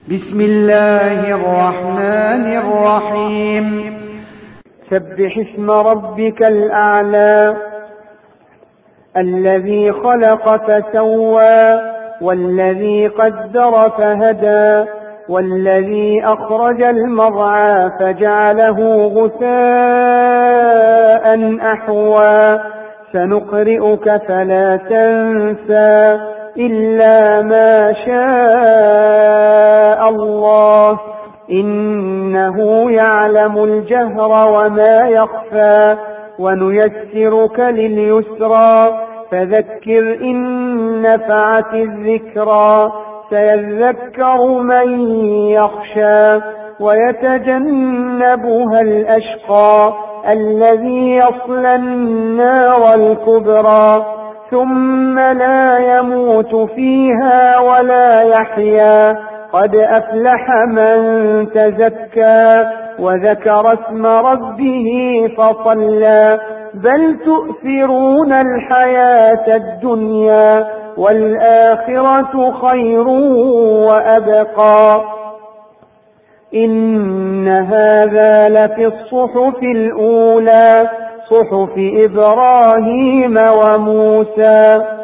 بسم الله الرحمن الرحيم سبح اسم ربك الأعلى الذي خلق فسوى والذي قدر فهدى والذي أخرج المرعى فجعله غثاء أحوى سنقرئك فلا تنسى إلا ما شاء الله إنه يعلم الجهر وما يخفى ونيسرك لليسرى فذكر إن نفعت الذكرى سيذكر من يخشى ويتجنبها الأشقى الذي يصلى النار الكبرى ثم لا يموت فيها ولا يحيا قد أفلح من تزكى وذكر اسم ربه فصلى بل تؤثرون الحياة الدنيا والآخرة خير وأبقى إن هذا لفي الصحف الأولى صحف إبراهيم وموسى